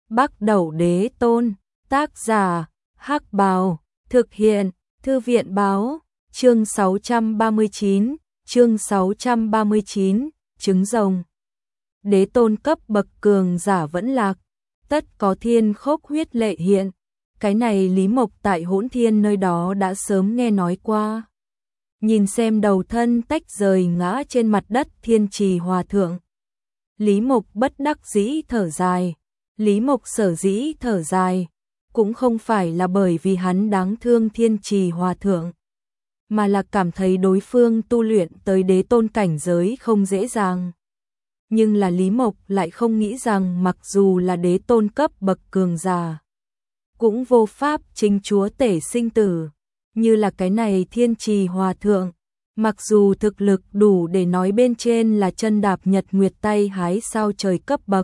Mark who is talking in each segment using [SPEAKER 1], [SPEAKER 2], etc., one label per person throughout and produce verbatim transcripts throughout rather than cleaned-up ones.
[SPEAKER 1] Bắc Đẩu Đế Tôn, tác giả, Hắc Bào, thực hiện, Thư viện báo, chương sáu trăm ba mươi chín, chương sáu trăm ba mươi chín, trứng rồng. Đế Tôn cấp bậc cường giả vẫn lạc, tất có thiên khốc huyết lệ hiện. Cái này Lý Mộc tại Hỗn Thiên nơi đó đã sớm nghe nói qua. Nhìn xem đầu thân tách rời ngã trên mặt đất Thiên Trì Hòa Thượng. Lý Mộc bất đắc dĩ thở dài. Lý Mộc sở dĩ thở dài, cũng không phải là bởi vì hắn đáng thương Thiên Trì Hòa Thượng, mà là cảm thấy đối phương tu luyện tới đế tôn cảnh giới không dễ dàng. Nhưng là Lý Mộc lại không nghĩ rằng mặc dù là đế tôn cấp bậc cường giả, cũng vô pháp chính chúa tể sinh tử, như là cái này Thiên Trì Hòa Thượng. Mặc dù thực lực đủ để nói bên trên là chân đạp nhật nguyệt tay hái sao trời cấp bậc,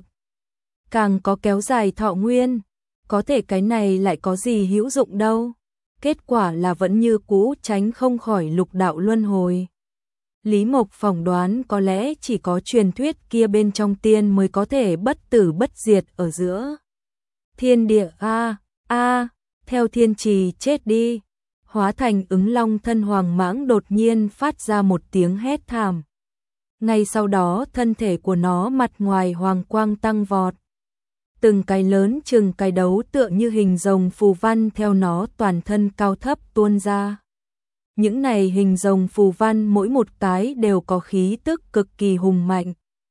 [SPEAKER 1] càng có kéo dài thọ nguyên, có thể cái này lại có gì hữu dụng đâu. Kết quả là vẫn như cũ tránh không khỏi lục đạo luân hồi. Lý Mộc phỏng đoán có lẽ chỉ có truyền thuyết kia bên trong tiên mới có thể bất tử bất diệt ở giữa thiên địa. A a theo Thiên Trì chết đi, hóa thành ứng long thân Hoàng Mãng đột nhiên phát ra một tiếng hét thảm. Ngay sau đó thân thể của nó mặt ngoài hoàng quang tăng vọt. Từng cái lớn chừng cái đấu tựa như hình rồng phù văn theo nó toàn thân cao thấp tuôn ra. Những này hình rồng phù văn mỗi một cái đều có khí tức cực kỳ hùng mạnh.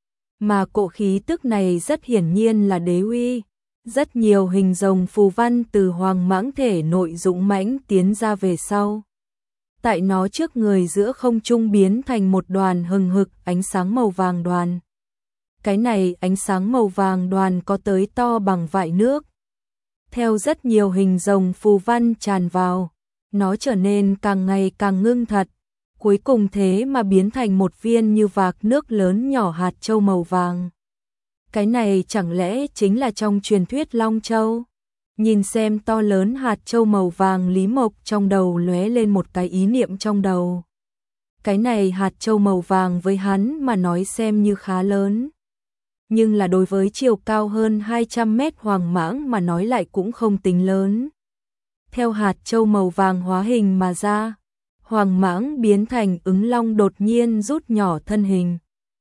[SPEAKER 1] Mà cỗ khí tức này rất hiển nhiên là đế uy. Rất nhiều hình rồng phù văn từ Hoàng Mãng thể nội dũng mãnh tiến ra về sau. Tại nó trước người giữa không trung biến thành một đoàn hừng hực ánh sáng màu vàng đoàn. Cái này ánh sáng màu vàng đoàn có tới to bằng vại nước. Theo rất nhiều hình rồng phù văn tràn vào, nó trở nên càng ngày càng ngưng thật, cuối cùng thế mà biến thành một viên như vạc nước lớn nhỏ hạt châu màu vàng. Cái này chẳng lẽ chính là trong truyền thuyết Long Châu? Nhìn xem to lớn hạt châu màu vàng, Lý Mộc trong đầu lóe lên một cái ý niệm trong đầu. Cái này hạt châu màu vàng với hắn mà nói xem như khá lớn, nhưng là đối với chiều cao hơn hai trăm mét Hoàng Mãng mà nói lại cũng không tính lớn. Theo hạt châu màu vàng hóa hình mà ra, Hoàng Mãng biến thành ứng long đột nhiên rút nhỏ thân hình.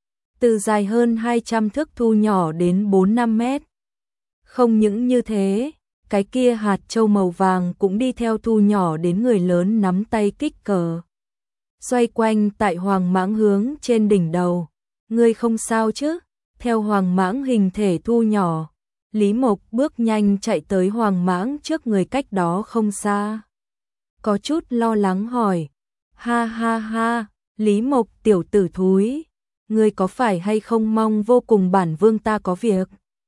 [SPEAKER 1] Từ dài hơn hai trăm thước thu nhỏ đến bốn năm mét. Không những như thế, cái kia hạt châu màu vàng cũng đi theo thu nhỏ đến người lớn nắm tay kích cỡ. Xoay quanh tại Hoàng Mãng hướng trên đỉnh đầu. Ngươi không sao chứ? Theo Hoàng Mãng hình thể thu nhỏ, Lý Mộc bước nhanh chạy tới Hoàng Mãng trước người cách đó không xa. Có chút lo lắng hỏi. Ha ha ha, Lý Mộc tiểu tử thúi, ngươi có phải hay không mong vô cùng bản vương ta có việc?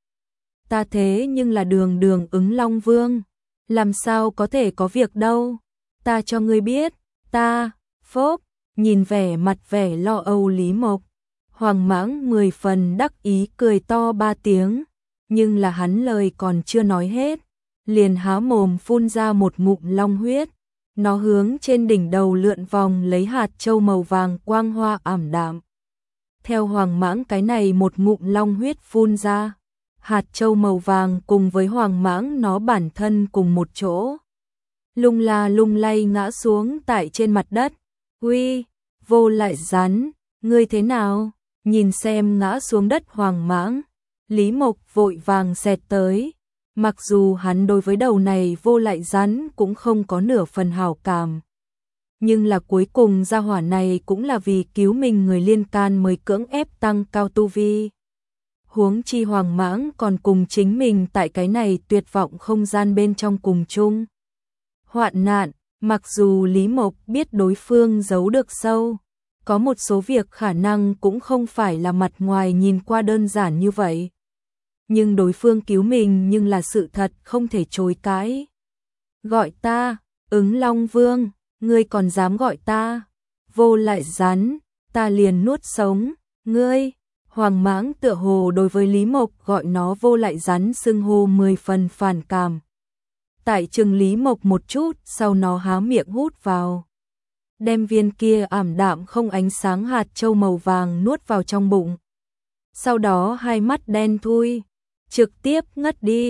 [SPEAKER 1] Ta thế nhưng là đường đường ứng long vương, làm sao có thể có việc đâu? Ta cho ngươi biết, ta, phốp, nhìn vẻ mặt vẻ lo âu Lý Mộc. Hoàng Mãng mười phần đắc ý cười to ba tiếng, nhưng là hắn lời còn chưa nói hết, liền há mồm phun ra một ngụm long huyết. Nó hướng trên đỉnh đầu lượn vòng lấy hạt châu màu vàng quang hoa ảm đạm. Theo Hoàng Mãng cái này một ngụm long huyết phun ra, hạt châu màu vàng cùng với Hoàng Mãng nó bản thân cùng một chỗ, lung la lung lay ngã xuống tại trên mặt đất. Uy, Vô Lại Rắn, ngươi thế nào? Nhìn xem ngã xuống đất Hoàng Mãng, Lý Mộc vội vàng xẹt tới. Mặc dù hắn đối với đầu này Vô Lại Rắn cũng không có nửa phần hảo cảm, nhưng là cuối cùng gia hỏa này cũng là vì cứu mình người liên can mới cưỡng ép tăng cao tu vi. Huống chi Hoàng Mãng còn cùng chính mình tại cái này tuyệt vọng không gian bên trong cùng chung hoạn nạn. Mặc dù Lý Mộc biết đối phương giấu được sâu, có một số việc khả năng cũng không phải là mặt ngoài nhìn qua đơn giản như vậy, nhưng đối phương cứu mình nhưng là sự thật không thể chối cãi. Gọi ta, ứng long vương, ngươi còn dám gọi ta? Vô Lại Rắn, ta liền nuốt sống, ngươi. Hoàng Mãng tựa hồ đối với Lý Mộc gọi nó Vô Lại Rắn xưng hô mười phần phản cảm. Tại chừng Lý Mộc một chút, sau nó há miệng hút vào, đem viên kia ảm đạm không ánh sáng hạt châu màu vàng nuốt vào trong bụng. Sau đó hai mắt đen thui, trực tiếp ngất đi.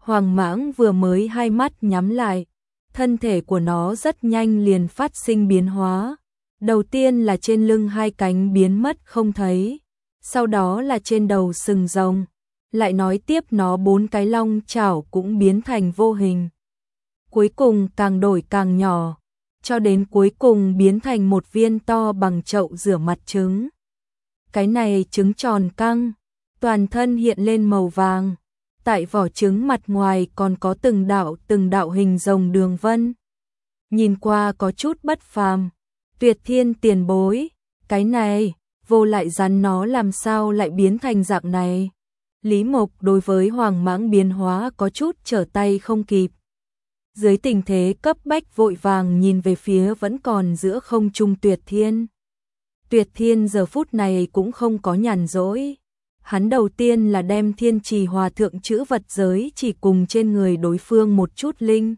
[SPEAKER 1] Hoàng Mãng vừa mới hai mắt nhắm lại, thân thể của nó rất nhanh liền phát sinh biến hóa. Đầu tiên là trên lưng hai cánh biến mất không thấy, sau đó là trên đầu sừng rồng, lại nói tiếp nó bốn cái long chảo cũng biến thành vô hình. Cuối cùng càng đổi càng nhỏ, cho đến cuối cùng biến thành một viên to bằng chậu rửa mặt trứng. Cái này trứng tròn căng, toàn thân hiện lên màu vàng, tại vỏ trứng mặt ngoài còn có từng đạo từng đạo hình rồng đường vân. Nhìn qua có chút bất phàm. Tuyệt Thiên tiền bối, cái này, vô lại rắn nó làm sao lại biến thành dạng này? Lý Mộc đối với Hoàng Mãng biến hóa có chút trở tay không kịp. Dưới tình thế cấp bách vội vàng nhìn về phía vẫn còn giữa không trung Tuyệt Thiên. Tuyệt Thiên giờ phút này cũng không có nhàn rỗi. Hắn đầu tiên là đem Thiên Trì Hòa Thượng chữ vật giới chỉ cùng trên người đối phương một chút linh.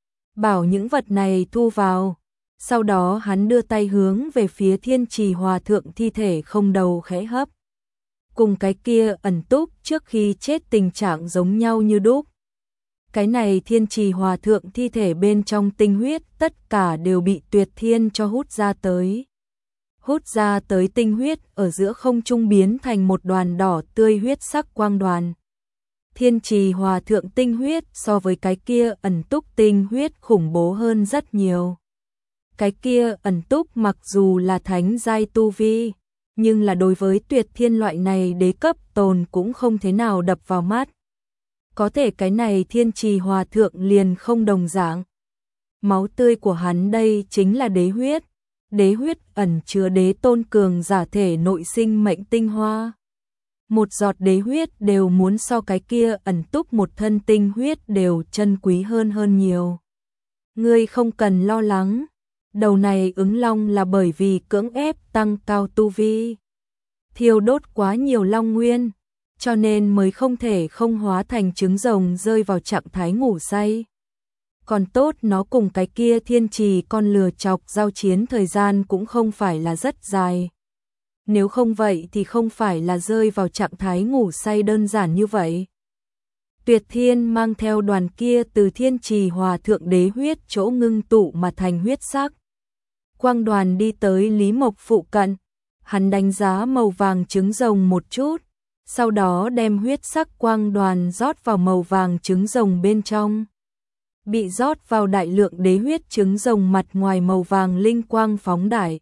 [SPEAKER 1] Bảo những vật này thu vào. Sau đó hắn đưa tay hướng về phía Thiên Trì Hòa Thượng thi thể không đầu khẽ hấp. Cùng cái kia ẩn túc trước khi chết tình trạng giống nhau như đúc. Cái này Thiên Trì Hòa Thượng thi thể bên trong tinh huyết tất cả đều bị Tuyệt Thiên cho hút ra tới. Hút ra tới tinh huyết ở giữa không trung biến thành một đoàn đỏ tươi huyết sắc quang đoàn. Thiên Trì Hòa Thượng tinh huyết so với cái kia ẩn túc tinh huyết khủng bố hơn rất nhiều. Cái kia ẩn túc mặc dù là thánh giai tu vi, nhưng là đối với Tuyệt Thiên loại này đế cấp tồn cũng không thế nào đập vào mắt. Có thể cái này Thiên Trì Hòa Thượng liền không đồng dạng. Máu tươi của hắn đây chính là đế huyết. Đế huyết ẩn chứa đế tôn cường giả thể nội sinh mệnh tinh hoa. Một giọt đế huyết đều muốn so cái kia ẩn túc một thân tinh huyết đều chân quý hơn hơn nhiều. Ngươi không cần lo lắng. Đầu này ứng long là bởi vì cưỡng ép tăng cao tu vi. Thiêu đốt quá nhiều long nguyên, cho nên mới không thể không hóa thành trứng rồng rơi vào trạng thái ngủ say. Còn tốt nó cùng cái kia thiên trì con lừa chọc giao chiến thời gian cũng không phải là rất dài. Nếu không vậy thì không phải là rơi vào trạng thái ngủ say đơn giản như vậy. Tuyệt Thiên mang theo đoàn kia từ Thiên Trì Hòa Thượng đế huyết chỗ ngưng tụ mà thành huyết sắc. Quang đoàn đi tới Lý Mộc phụ cận, hắn đánh giá màu vàng trứng rồng một chút, sau đó đem huyết sắc quang đoàn rót vào màu vàng trứng rồng bên trong. Bị rót vào đại lượng đế huyết trứng rồng mặt ngoài màu vàng linh quang phóng đại.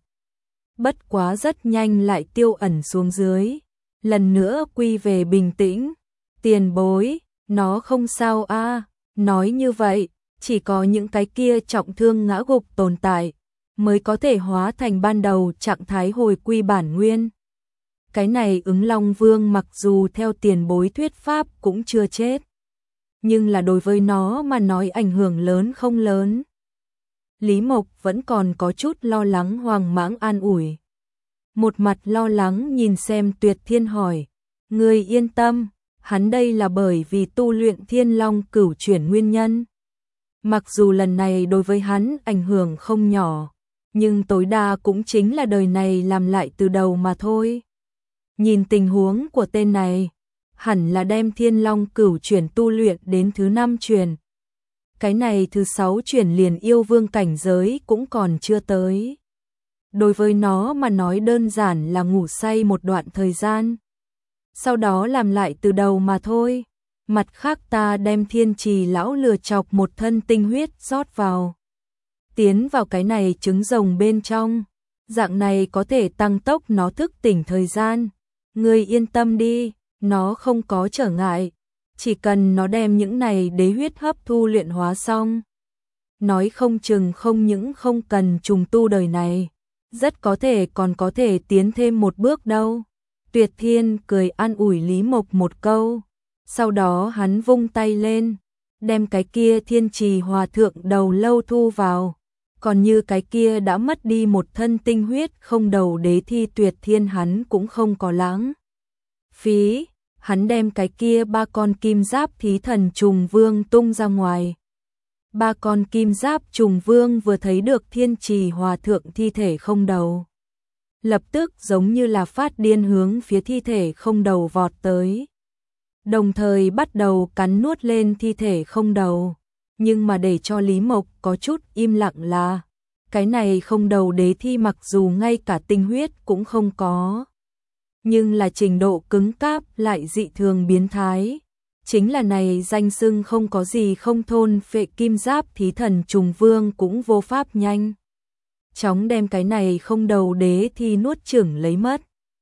[SPEAKER 1] Bất quá rất nhanh lại tiêu ẩn xuống dưới, lần nữa quy về bình tĩnh. Tiền bối, nó không sao a. Nói như vậy, chỉ có những cái kia trọng thương ngã gục tồn tại mới có thể hóa thành ban đầu trạng thái hồi quy bản nguyên. Cái này ứng long vương mặc dù theo tiền bối thuyết pháp cũng chưa chết, nhưng là đối với nó mà nói ảnh hưởng lớn không lớn. Lý Mộc vẫn còn có chút lo lắng Hoàng Mãng an ủi. Một mặt lo lắng nhìn xem Tuyệt Thiên hỏi, ngươi yên tâm, hắn đây là bởi vì tu luyện Thiên Long cửu chuyển nguyên nhân. Mặc dù lần này đối với hắn ảnh hưởng không nhỏ, nhưng tối đa cũng chính là đời này làm lại từ đầu mà thôi. Nhìn tình huống của tên này, hẳn là đem Thiên Long cửu chuyển tu luyện đến thứ năm truyền. Cái này thứ sáu chuyển liền yêu vương cảnh giới cũng còn chưa tới. Đối với nó mà nói đơn giản là ngủ say một đoạn thời gian, sau đó làm lại từ đầu mà thôi. Mặt khác ta đem Thiên Trì lão lừa chọc một thân tinh huyết rót vào, tiến vào cái này trứng rồng bên trong, dạng này có thể tăng tốc nó thức tỉnh thời gian. Ngươi yên tâm đi, nó không có trở ngại, chỉ cần nó đem những này đế huyết hấp thu luyện hóa xong, nói không chừng không những không cần trùng tu đời này, rất có thể còn có thể tiến thêm một bước đâu. Tuyệt Thiên cười an ủi Lý Mộc một câu, sau đó hắn vung tay lên, đem cái kia Thiên Trì Hòa Thượng đầu lâu thu vào, còn như cái kia đã mất đi một thân tinh huyết không đầu đế thi Tuyệt Thiên hắn cũng không có lãng phí, hắn đem cái kia ba con kim giáp thí thần trùng vương tung ra ngoài. Ba con kim giáp trùng vương vừa thấy được Thiên Trì Hòa Thượng thi thể không đầu, lập tức giống như là phát điên hướng phía thi thể không đầu vọt tới. đồng thời bắt đầu cắn nuốt lên thi thể không đầu. Nhưng mà để cho Lý Mộc có chút im lặng là, cái này không đầu đế thi mặc dù ngay cả tinh huyết cũng không có, nhưng là trình độ cứng cáp lại dị thường biến thái. Chính là này danh xưng không có gì không thôn phệ kim giáp thí thần trùng vương cũng vô pháp nhanh chóng đem cái này không đầu đế thi nuốt chửng lấy mất.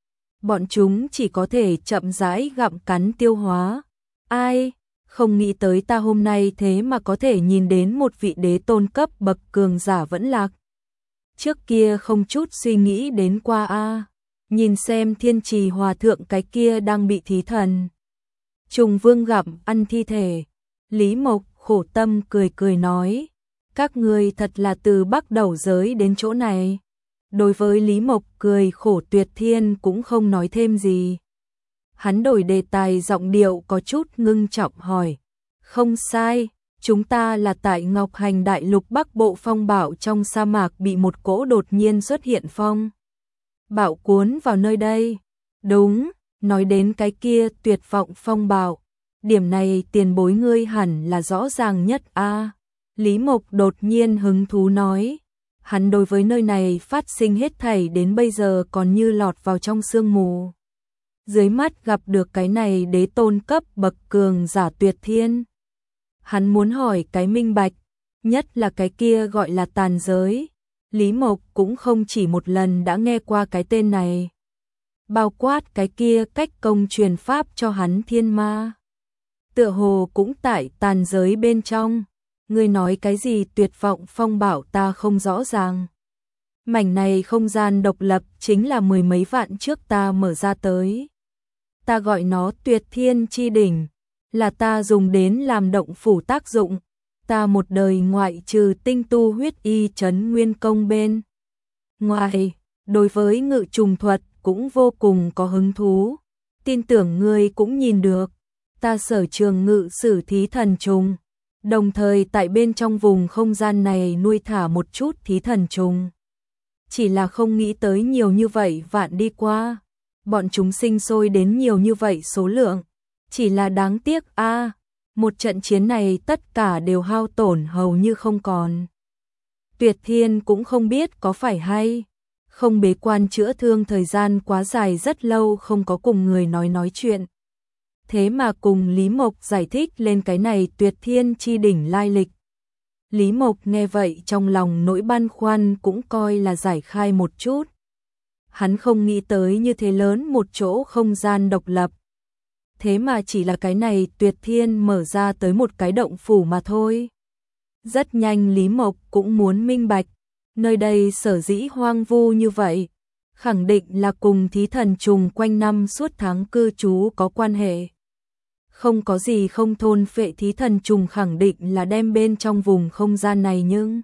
[SPEAKER 1] Bọn chúng chỉ có thể chậm rãi gặm cắn tiêu hóa. Ai, không nghĩ tới ta hôm nay thế mà có thể nhìn đến một vị đế tôn cấp bậc cường giả vẫn lạc. Trước kia không chút suy nghĩ đến qua a. Nhìn xem Thiên Trì Hòa thượng cái kia đang bị thí thần trùng vương gặm ăn thi thể. Lý Mộc khổ tâm cười cười nói, các ngươi thật là từ Bắc Đầu giới đến chỗ này. Đối với Lý Mộc cười khổ, Tuyệt Thiên cũng không nói thêm gì. Hắn đổi đề tài, giọng điệu có chút ngưng trọng hỏi, không sai, chúng ta là tại Ngọc Hành Đại Lục Bắc Bộ phong bạo trong sa mạc bị một cỗ đột nhiên xuất hiện phong bạo cuốn vào nơi đây. Đúng, nói đến cái kia tuyệt vọng phong bạo, điểm này tiền bối ngươi hẳn là rõ ràng nhất a. Lý Mộc đột nhiên hứng thú nói, hắn đối với nơi này phát sinh hết thảy đến bây giờ còn như lọt vào trong sương mù. Dưới mắt gặp được cái này đế tôn cấp bậc cường giả Tuyệt Thiên. Hắn muốn hỏi cái minh bạch, nhất là cái kia gọi là tàn giới. Lý Mộc cũng không chỉ một lần đã nghe qua cái tên này. Bao quát cái kia cách công truyền pháp cho hắn thiên ma. Tựa hồ cũng tại tàn giới bên trong. Ngươi nói cái gì tuyệt vọng phong bảo ta không rõ ràng. Mảnh này không gian độc lập chính là mười mấy vạn trước ta mở ra tới. Ta gọi nó Tuyệt Thiên Chi Đỉnh, là ta dùng đến làm động phủ tác dụng. Ta một đời ngoại trừ tinh tu huyết y trấn nguyên công bên ngoài, đối với ngự trùng thuật cũng vô cùng có hứng thú. Tin tưởng ngươi cũng nhìn được, ta sở trường ngự sử thí thần trùng, đồng thời tại bên trong vùng không gian này nuôi thả một chút thí thần trùng. Chỉ là không nghĩ tới nhiều như vậy vạn đi qua, bọn chúng sinh sôi đến nhiều như vậy số lượng, chỉ là đáng tiếc a, à, một trận chiến này tất cả đều hao tổn hầu như không còn. Tuyệt Thiên cũng không biết có phải hay không bế quan chữa thương thời gian quá dài rất lâu không có cùng người nói nói chuyện. Thế mà cùng Lý Mộc giải thích lên cái này Tuyệt Thiên Chi Đỉnh lai lịch. Lý Mộc nghe vậy trong lòng nỗi băn khoăn cũng coi là giải khai một chút. Hắn không nghĩ tới như thế lớn một chỗ không gian độc lập. Thế mà chỉ là cái này Tuyệt Thiên mở ra tới một cái động phủ mà thôi. Rất nhanh Lý Mộc cũng muốn minh bạch, nơi đây sở dĩ hoang vu như vậy, khẳng định là cùng thí thần trùng quanh năm suốt tháng cư trú có quan hệ. Không có gì không thôn phệ thí thần trùng khẳng định là đem bên trong vùng không gian này, nhưng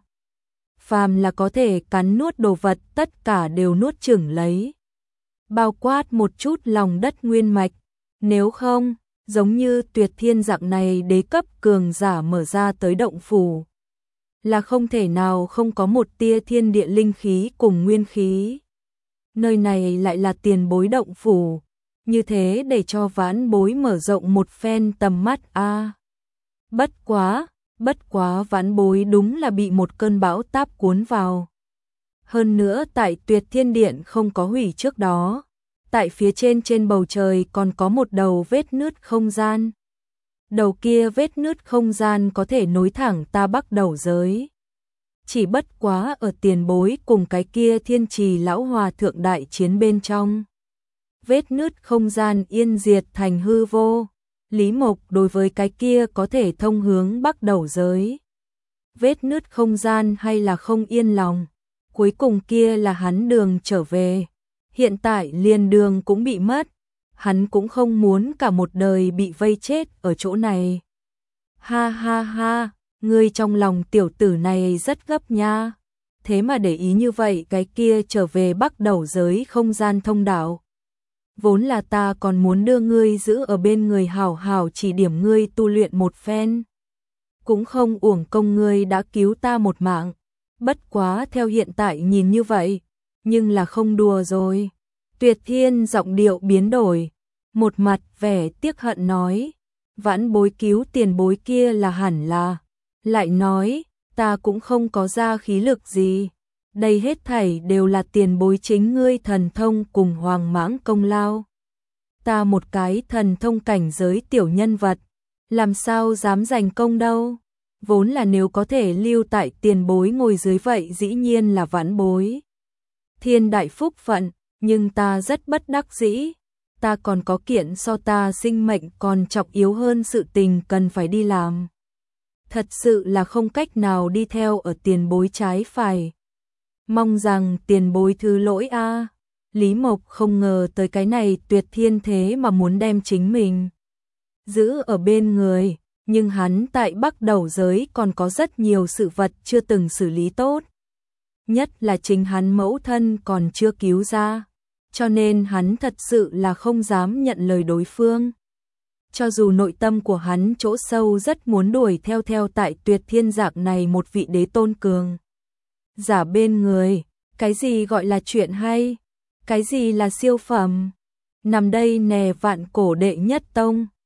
[SPEAKER 1] phàm là có thể cắn nuốt đồ vật tất cả đều nuốt chửng lấy. Bao quát một chút lòng đất nguyên mạch, nếu không, giống như Tuyệt Thiên dạng này đế cấp cường giả mở ra tới động phủ, là không thể nào không có một tia thiên địa linh khí cùng nguyên khí. Nơi này lại là tiền bối động phủ, như thế để cho vãn bối mở rộng một phen tầm mắt a. À, bất quá, bất quá vãn bối đúng là bị một cơn bão táp cuốn vào. Hơn nữa tại Tuyệt Thiên Điện không có hủy trước đó, tại phía trên trên bầu trời còn có một đầu vết nứt không gian. Đầu kia vết nứt không gian có thể nối thẳng ta Bắc Đầu giới. Chỉ bất quá ở tiền bối cùng cái kia Thiên Trì lão hòa thượng đại chiến bên trong, vết nứt không gian yên diệt thành hư vô. Lý Mộc đối với cái kia có thể thông hướng Bắc Đầu giới vết nứt không gian hay là không yên lòng. Cuối cùng kia là hắn đường trở về, hiện tại liền đường cũng bị mất. Hắn cũng không muốn cả một đời bị vây chết ở chỗ này. Ha ha ha, ngươi trong lòng tiểu tử này rất gấp nha. Thế mà để ý như vậy cái kia trở về Bắc Đầu giới không gian thông đạo. Vốn là ta còn muốn đưa ngươi giữ ở bên người hảo hảo chỉ điểm ngươi tu luyện một phen. Cũng không uổng công ngươi đã cứu ta một mạng. Bất quá theo hiện tại nhìn như vậy, nhưng là không đùa rồi. Tuyệt Thiên giọng điệu biến đổi, một mặt vẻ tiếc hận nói, vãn bối cứu tiền bối kia là hẳn là, lại nói, ta cũng không có ra khí lực gì, đây hết thảy đều là tiền bối chính ngươi thần thông cùng hoàng mãng công lao. Ta một cái thần thông cảnh giới tiểu nhân vật, làm sao dám giành công đâu, vốn là nếu có thể lưu tại tiền bối ngồi dưới vậy dĩ nhiên là vãn bối thiên đại phúc phận, nhưng ta rất bất đắc dĩ, ta còn có kiện so ta sinh mệnh còn trọng yếu hơn sự tình cần phải đi làm. Thật sự là không cách nào đi theo ở tiền bối trái phải. Mong rằng tiền bối thứ lỗi a. Lý Mộc không ngờ tới cái này tuyệt thiên thế mà muốn đem chính mình giữ ở bên người, nhưng hắn tại Bắc Đầu giới còn có rất nhiều sự vật chưa từng xử lý tốt. Nhất là chính hắn mẫu thân còn chưa cứu ra, cho nên hắn thật sự là không dám nhận lời đối phương. Cho dù nội tâm của hắn chỗ sâu rất muốn đuổi theo theo tại tuyệt thiên dạng này một vị đế tôn cường giả bên người, cái gì gọi là chuyện hay, cái gì là siêu phẩm, nằm đây nè vạn cổ đệ nhất tông.